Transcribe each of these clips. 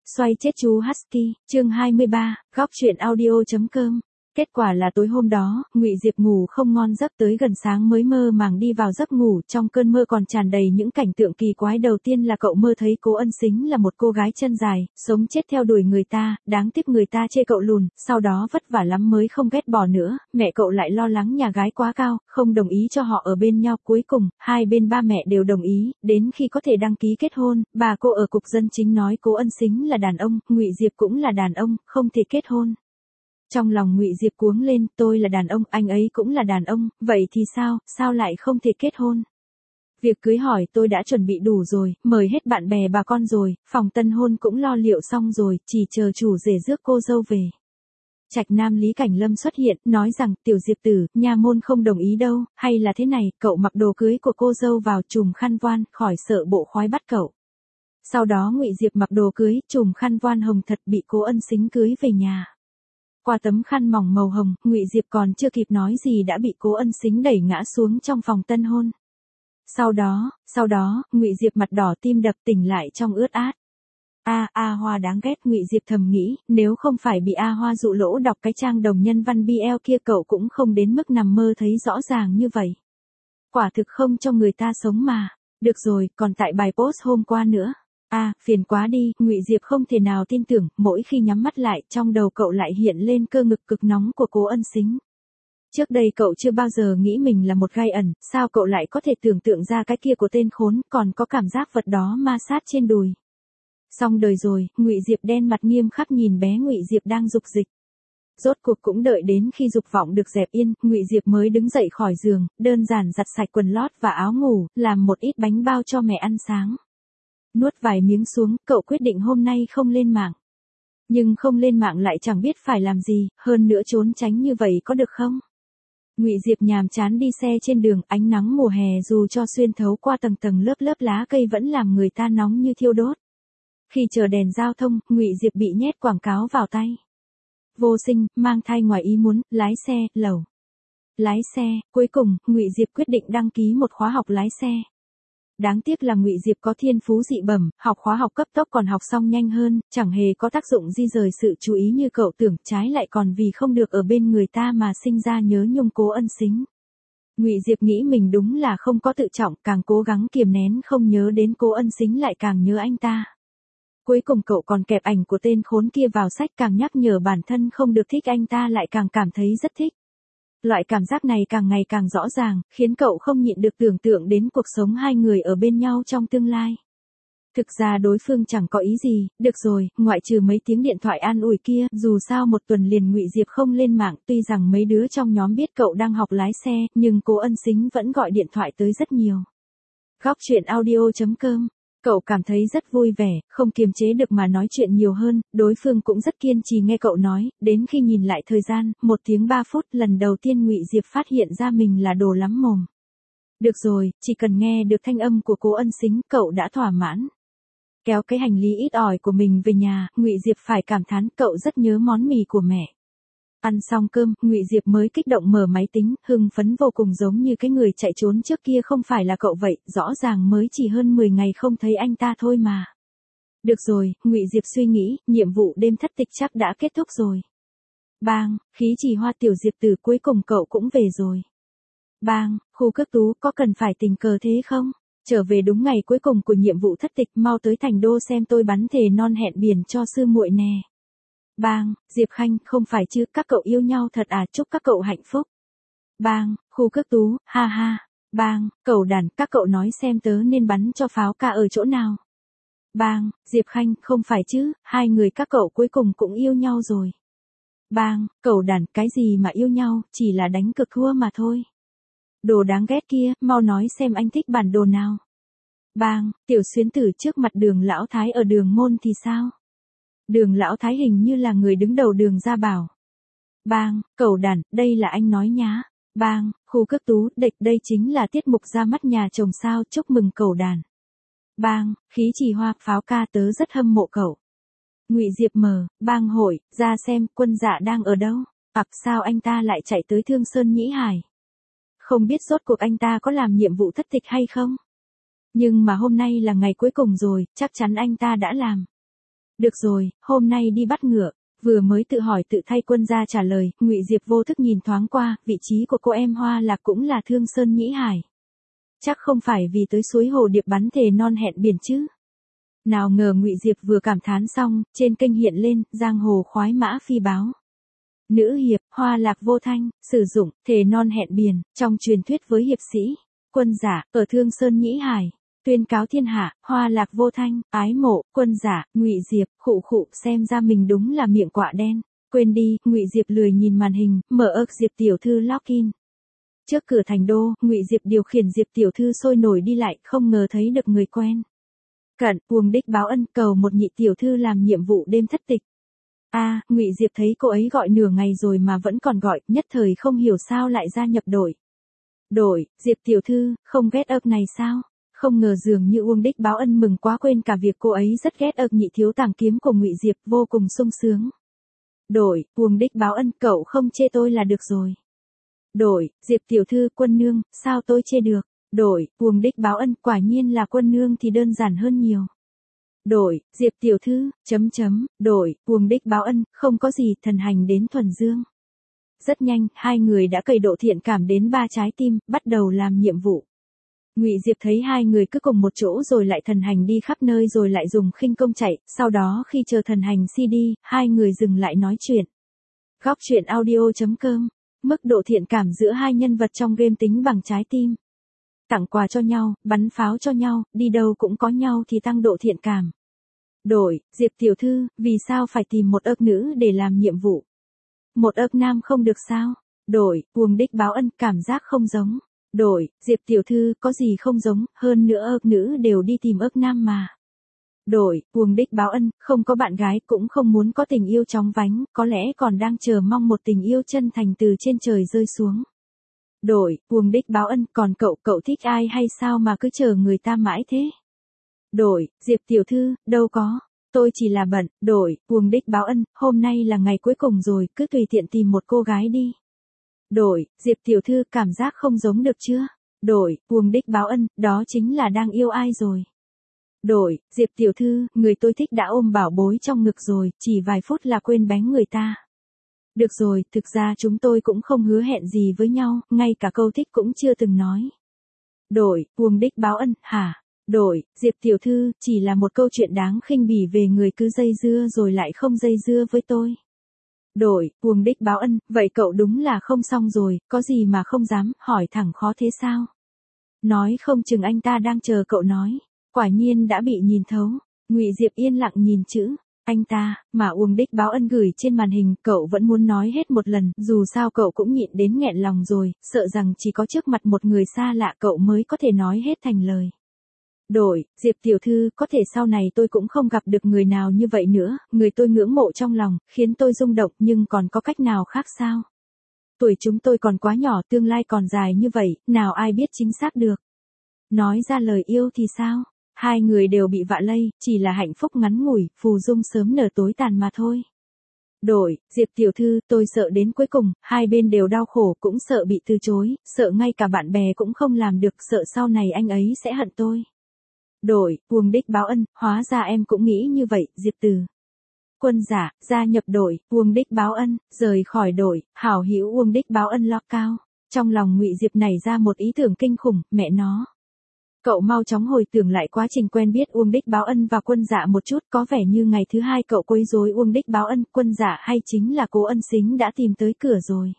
Xoay chết chú Husky, chương 23, góc truyện audio.com. Kết quả là tối hôm đó, Ngụy Diệp ngủ không ngon giấc tới gần sáng mới mơ màng đi vào giấc ngủ, trong cơn mơ còn tràn đầy những cảnh tượng kỳ quái. Đầu tiên là cậu mơ thấy Cố Ân Sính là một cô gái chân dài, sống chết theo đuổi người ta, đáng tiếc người ta chê cậu lùn, sau đó vất vả lắm mới không ghét bỏ nữa, mẹ cậu lại lo lắng nhà gái quá cao, không đồng ý cho họ ở bên nhau, cuối cùng, hai bên ba mẹ đều đồng ý, đến khi có thể đăng ký kết hôn, bà cô ở cục dân chính nói Cố Ân Sính là đàn ông, Ngụy Diệp cũng là đàn ông, không thể kết hôn. Trong lòng Ngụy Diệp cuống lên, tôi là đàn ông, anh ấy cũng là đàn ông, vậy thì sao lại không thể kết hôn? Việc cưới hỏi tôi đã chuẩn bị đủ rồi, mời hết bạn bè bà con rồi, phòng tân hôn cũng lo liệu xong rồi, chỉ chờ chủ rể rước cô dâu về. Trạch Nam Lý Cảnh Lâm xuất hiện, nói rằng, tiểu Diệp tử, nha môn không đồng ý đâu, hay là thế này, cậu mặc đồ cưới của cô dâu vào, trùm khăn voan, khỏi sợ bộ khoái bắt cậu. Sau đó Ngụy Diệp mặc đồ cưới, trùm khăn voan hồng thật, bị Cố Ân Sính cưới về nhà. Qua tấm khăn mỏng màu hồng, Ngụy Diệp còn chưa kịp nói gì đã bị Cố Ân Sính đẩy ngã xuống trong phòng tân hôn. Sau đó, Ngụy Diệp mặt đỏ tim đập tỉnh lại trong ướt át. A Hoa đáng ghét, Ngụy Diệp thầm nghĩ, nếu không phải bị A Hoa dụ lỗ đọc cái trang đồng nhân văn BL kia cậu cũng không đến mức nằm mơ thấy rõ ràng như vậy. Quả thực không cho người ta sống mà. Được rồi, còn tại bài post hôm qua nữa. Phiền quá đi, Ngụy Diệp không thể nào tin tưởng, mỗi khi nhắm mắt lại, trong đầu cậu lại hiện lên cơ ngực cực nóng của Cố Ân Sính. Trước đây cậu chưa bao giờ nghĩ mình là một gai ẩn, sao cậu lại có thể tưởng tượng ra cái kia của tên khốn, còn có cảm giác vật đó ma sát trên đùi. Xong đời rồi, Ngụy Diệp đen mặt nghiêm khắc nhìn bé Ngụy Diệp đang dục dịch. Rốt cuộc cũng đợi đến khi dục vọng được dẹp yên, Ngụy Diệp mới đứng dậy khỏi giường, đơn giản giặt sạch quần lót và áo ngủ, làm một ít bánh bao cho mẹ ăn sáng. Nuốt vài miếng xuống, cậu quyết định hôm nay không lên mạng. Nhưng không lên mạng lại chẳng biết phải làm gì, hơn nữa trốn tránh như vậy có được không? Ngụy Diệp nhàm chán đi xe trên đường, ánh nắng mùa hè dù cho xuyên thấu qua tầng tầng lớp lá cây vẫn làm người ta nóng như thiêu đốt. Khi chờ đèn giao thông, Ngụy Diệp bị nhét quảng cáo vào tay. Vô sinh, mang thai ngoài ý muốn, lái xe, lẩu. Lái xe, cuối cùng, Ngụy Diệp quyết định đăng ký một khóa học lái xe. Đáng tiếc là Ngụy Diệp có thiên phú dị bẩm, học khóa học cấp tốc còn học xong nhanh hơn, chẳng hề có tác dụng di rời sự chú ý như cậu tưởng, trái lại còn vì không được ở bên người ta mà sinh ra nhớ nhung Cố Ân Sính. Ngụy Diệp nghĩ mình đúng là không có tự trọng, càng cố gắng kiềm nén không nhớ đến Cố Ân Sính lại càng nhớ anh ta. Cuối cùng cậu còn kẹp ảnh của tên khốn kia vào sách, càng nhắc nhở bản thân không được thích anh ta lại càng cảm thấy rất thích. Loại cảm giác này càng ngày càng rõ ràng, khiến cậu không nhịn được tưởng tượng đến cuộc sống hai người ở bên nhau trong tương lai. Thực ra đối phương chẳng có ý gì, được rồi, ngoại trừ mấy tiếng điện thoại an ủi kia, dù sao một tuần liền Ngụy Diệp không lên mạng, tuy rằng mấy đứa trong nhóm biết cậu đang học lái xe, nhưng Cố Ân Sính vẫn gọi điện thoại tới rất nhiều. Góc truyện audio.com. Cậu cảm thấy rất vui vẻ, không kiềm chế được mà nói chuyện nhiều hơn, đối phương cũng rất kiên trì nghe cậu nói, đến khi nhìn lại thời gian, 1 tiếng 3 phút, lần đầu tiên Ngụy Diệp phát hiện ra mình là đồ lắm mồm. Được rồi, chỉ cần nghe được thanh âm của Cố Ân Sính, cậu đã thỏa mãn. Kéo cái hành lý ít ỏi của mình về nhà, Ngụy Diệp phải cảm thán cậu rất nhớ món mì của mẹ. Ăn xong cơm, Ngụy Diệp mới kích động mở máy tính, hưng phấn vô cùng giống như cái người chạy trốn trước kia không phải là cậu vậy, rõ ràng mới chỉ hơn 10 ngày không thấy anh ta thôi mà. Được rồi, Ngụy Diệp suy nghĩ, nhiệm vụ đêm thất tịch chắc đã kết thúc rồi. Bang, khí chỉ hoa tiểu Diệp tử cuối cùng cậu cũng về rồi. Bang, khu cước tú có cần phải tình cờ thế không? Trở về đúng ngày cuối cùng của nhiệm vụ thất tịch, mau tới thành đô xem tôi bắn thề non hẹn biển cho sư muội nè. Bang, Diệp Khanh, không phải chứ, các cậu yêu nhau thật à, chúc các cậu hạnh phúc. Bang, khu cước tú, ha ha. Bang, cẩu đàn, các cậu nói xem tớ nên bắn cho pháo ca ở chỗ nào. Bang, Diệp Khanh, không phải chứ, hai người các cậu cuối cùng cũng yêu nhau rồi. Bang, cẩu đàn, cái gì mà yêu nhau, chỉ là đánh cực thua mà thôi. Đồ đáng ghét kia, mau nói xem anh thích bản đồ nào. Bang, tiểu xuyến tử trước mặt Đường Lão Thái ở Đường Môn thì sao? Đường Lão Thái hình như là người đứng đầu Đường Gia Bảo. Bang, cẩu đàn, đây là anh nói nhá. Bang, khu cước tú, đây chính là tiết mục ra mắt nhà chồng sao, chúc mừng cẩu đàn. Bang, khí chỉ hoa, pháo ca tớ rất hâm mộ cậu. Ngụy Diệp mở, bang hội, ra xem, Quân Dạ đang ở đâu. Sao anh ta lại chạy tới Thương Sơn Nhĩ Hải? Không biết rốt cuộc anh ta có làm nhiệm vụ thất tịch hay không? Nhưng mà hôm nay là ngày cuối cùng rồi, chắc chắn anh ta đã làm. Được rồi, hôm nay đi bắt ngựa. Vừa mới tự hỏi tự thay quân gia trả lời, Ngụy Diệp vô thức nhìn thoáng qua, vị trí của cô em Hoa Lạc cũng là Thương Sơn Nhĩ Hải. Chắc không phải vì tới suối Hồ Điệp bắn thề non hẹn biển chứ. Nào ngờ Ngụy Diệp vừa cảm thán xong, trên kênh hiện lên, giang hồ khoái mã phi báo. Nữ hiệp, Hoa Lạc vô thanh, sử dụng, thề non hẹn biển, trong truyền thuyết với hiệp sĩ, quân giả, ở Thương Sơn Nhĩ Hải. Tuyên cáo thiên hạ, Hoa Lạc vô thanh, ái mộ, quân giả, Ngụy Diệp, khụ khụ, xem ra mình đúng là miệng quạ đen. Quên đi, Ngụy Diệp lười nhìn màn hình, mở ức Diệp tiểu thư login. Trước cửa thành đô, Ngụy Diệp điều khiển Diệp tiểu thư sôi nổi đi lại, không ngờ thấy được người quen. Cận, Uông Đích báo ân, cầu một nhị tiểu thư làm nhiệm vụ đêm thất tịch. Ngụy Diệp thấy cô ấy gọi nửa ngày rồi mà vẫn còn gọi, nhất thời không hiểu sao lại gia nhập đội. Diệp tiểu thư, không ghét ức này sao? Không ngờ dường như Uông Đích báo ân mừng quá quên cả việc cô ấy rất ghét ức nhị thiếu tàng kiếm của Ngụy Diệp, vô cùng sung sướng. Uông Đích báo ân, cậu không chê tôi là được rồi. Diệp tiểu thư, quân nương, sao tôi chê được? Uông Đích báo ân, quả nhiên là quân nương thì đơn giản hơn nhiều. Diệp tiểu thư, Uông Đích báo ân, không có gì, thần hành đến thuần dương. Rất nhanh, hai người đã cày độ thiện cảm đến 3 trái tim, bắt đầu làm nhiệm vụ. Ngụy Diệp thấy hai người cứ cùng một chỗ rồi lại thần hành đi khắp nơi rồi lại dùng khinh công chạy, sau đó khi chờ thần hành CD, hai người dừng lại nói chuyện. Góc truyện audio.com. Mức độ thiện cảm giữa hai nhân vật trong game tính bằng trái tim. Tặng quà cho nhau, bắn pháo cho nhau, đi đâu cũng có nhau thì tăng độ thiện cảm. Diệp tiểu thư, vì sao phải tìm một ức nữ để làm nhiệm vụ? Một ức nam không được sao? Uông Đích báo ân, cảm giác không giống. Diệp tiểu thư, có gì không giống, hơn nữa ức nữ đều đi tìm ức nam mà. Uông Đích báo ân, không có bạn gái, cũng không muốn có tình yêu chóng vánh, có lẽ còn đang chờ mong một tình yêu chân thành từ trên trời rơi xuống. Uông Đích báo ân, còn cậu thích ai hay sao mà cứ chờ người ta mãi thế? Diệp tiểu thư, đâu có, tôi chỉ là bận. Uông Đích báo ân, hôm nay là ngày cuối cùng rồi, cứ tùy tiện tìm một cô gái đi. Diệp tiểu thư, cảm giác không giống được chưa? Uông Đích báo ân, đó chính là đang yêu ai rồi. Diệp tiểu thư, người tôi thích đã ôm bảo bối trong ngực rồi, chỉ vài phút là quên bén người ta. Được rồi, thực ra chúng tôi cũng không hứa hẹn gì với nhau, ngay cả câu thích cũng chưa từng nói. Uông Đích báo ân, hả? Diệp tiểu thư, chỉ là một câu chuyện đáng khinh bỉ về người cứ dây dưa rồi lại không dây dưa với tôi. Uông Đích báo ân, vậy cậu đúng là không xong rồi, có gì mà không dám, hỏi thẳng khó thế sao? Nói không chừng anh ta đang chờ cậu nói. Quả nhiên đã bị nhìn thấu. Ngụy Diệp yên lặng nhìn chữ anh ta mà Uông Đích báo ân gửi trên màn hình, cậu vẫn muốn nói hết một lần, dù sao cậu cũng nhịn đến nghẹn lòng rồi, sợ rằng chỉ có trước mặt một người xa lạ cậu mới có thể nói hết thành lời. Diệp tiểu thư, có thể sau này tôi cũng không gặp được người nào như vậy nữa, người tôi ngưỡng mộ trong lòng, khiến tôi rung động, nhưng còn có cách nào khác sao? Tuổi chúng tôi còn quá nhỏ, tương lai còn dài như vậy, nào ai biết chính xác được. Nói ra lời yêu thì sao? Hai người đều bị vạ lây, chỉ là hạnh phúc ngắn ngủi, phù dung sớm nở tối tàn mà thôi. Diệp tiểu thư, tôi sợ đến cuối cùng, hai bên đều đau khổ, cũng sợ bị từ chối, sợ ngay cả bạn bè cũng không làm được, sợ sau này anh ấy sẽ hận tôi. Uông Đích báo ân, hóa ra em cũng nghĩ như vậy, Diệp từ. Quân giả, gia nhập đội, Uông Đích báo ân, rời khỏi đội, hảo hữu Uông Đích báo ân lock cao. Trong lòng Ngụy Diệp nảy ra một ý tưởng kinh khủng, mẹ nó. Cậu mau chóng hồi tưởng lại quá trình quen biết Uông Đích báo ân và quân dạ một chút, có vẻ như ngày thứ hai cậu quấy rối Uông Đích báo ân, quân dạ hay chính là Cố Ân Sính đã tìm tới cửa rồi.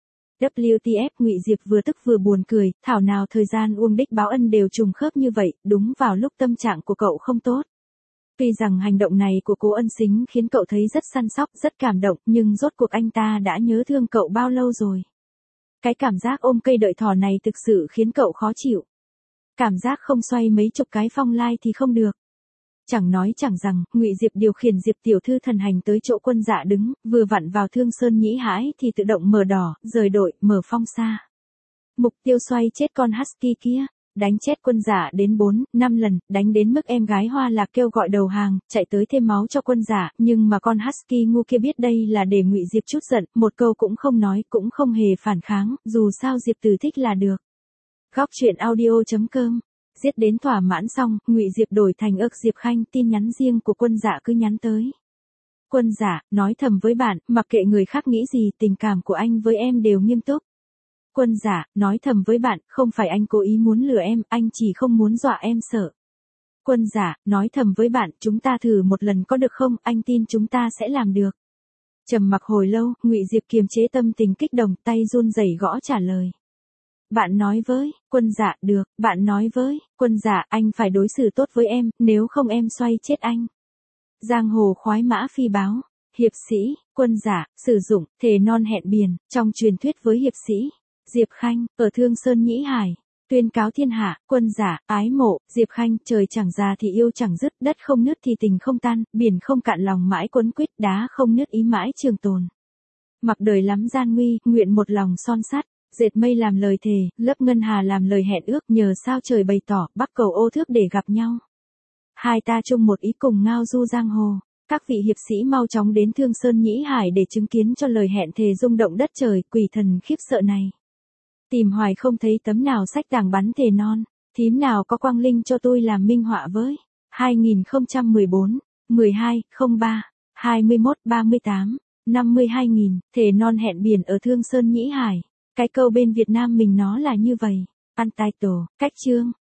WTF, Ngụy Diệp vừa tức vừa buồn cười, thảo nào thời gian Uông Đích báo ân đều trùng khớp như vậy, đúng vào lúc tâm trạng của cậu không tốt. Tuy rằng hành động này của Cố Ân Sính khiến cậu thấy rất săn sóc, rất cảm động, nhưng rốt cuộc anh ta đã nhớ thương cậu bao lâu rồi. Cái cảm giác ôm cây đợi thỏ này thực sự khiến cậu khó chịu. Cảm giác không xoay mấy chục cái phong lai thì không được. Chẳng nói chẳng rằng, Ngụy Diệp điều khiển Diệp tiểu thư thần hành tới chỗ quân dạ đứng, vừa vặn vào Thương Sơn Nhĩ Hải thì tự động mở đỏ, rời đội, mở phong xa. Mục tiêu xoay chết con husky kia, đánh chết quân dạ đến 4-5 lần, đánh đến mức em gái Hoa Lạc kêu gọi đầu hàng, chạy tới thêm máu cho quân dạ, nhưng mà con husky ngu kia biết đây là để Ngụy Diệp chút giận, một câu cũng không nói, cũng không hề phản kháng, dù sao Diệp từ thích là được. Góc truyện audio.com Giết đến thỏa mãn xong, Ngụy Diệp đổi thành ức Diệp Khanh, tin nhắn riêng của Quân Dạ cứ nhắn tới. Quân Dạ, nói thầm với bạn, mặc kệ người khác nghĩ gì, tình cảm của anh với em đều nghiêm túc. Quân Dạ, nói thầm với bạn, không phải anh cố ý muốn lừa em, anh chỉ không muốn dọa em sợ. Quân Dạ, nói thầm với bạn, chúng ta thử một lần có được không, anh tin chúng ta sẽ làm được. Trầm mặc hồi lâu, Ngụy Diệp kiềm chế tâm tình kích động, tay run rẩy gõ trả lời. Bạn nói với, Quân Dạ, được, bạn nói với, Quân Dạ, anh phải đối xử tốt với em, nếu không em xoay chết anh. Giang hồ khoái mã phi báo, hiệp sĩ, Quân Dạ, sử dụng, thề non hẹn biển, trong truyền thuyết với hiệp sĩ, Diệp Khanh, ở Thương Sơn Nhĩ Hải, tuyên cáo thiên hạ, Quân Dạ, ái mộ, Diệp Khanh, trời chẳng già thì yêu chẳng dứt, đất không nứt thì tình không tan, biển không cạn lòng mãi quấn quýt, đá không nứt ý mãi trường tồn. Mặc đời lắm gian nguy, nguyện một lòng son sắt. Dệt mây làm lời thề, lấp ngân hà làm lời hẹn ước, nhờ sao trời bày tỏ, bắc cầu ô thước để gặp nhau. Hai ta chung một ý cùng ngao du giang hồ. Các vị hiệp sĩ mau chóng đến Thương Sơn Nhĩ Hải để chứng kiến cho lời hẹn thề rung động đất trời, quỷ thần khiếp sợ này. Tìm hoài không thấy tấm nào sách tàng bắn thề non, thím nào có quang linh cho tôi làm minh họa với. 2014, 12, 03, 21, 38, 52.000, thề non hẹn biển ở Thương Sơn Nhĩ Hải. Cái câu bên Việt Nam mình nó là như vậy. Untitled, cách chương.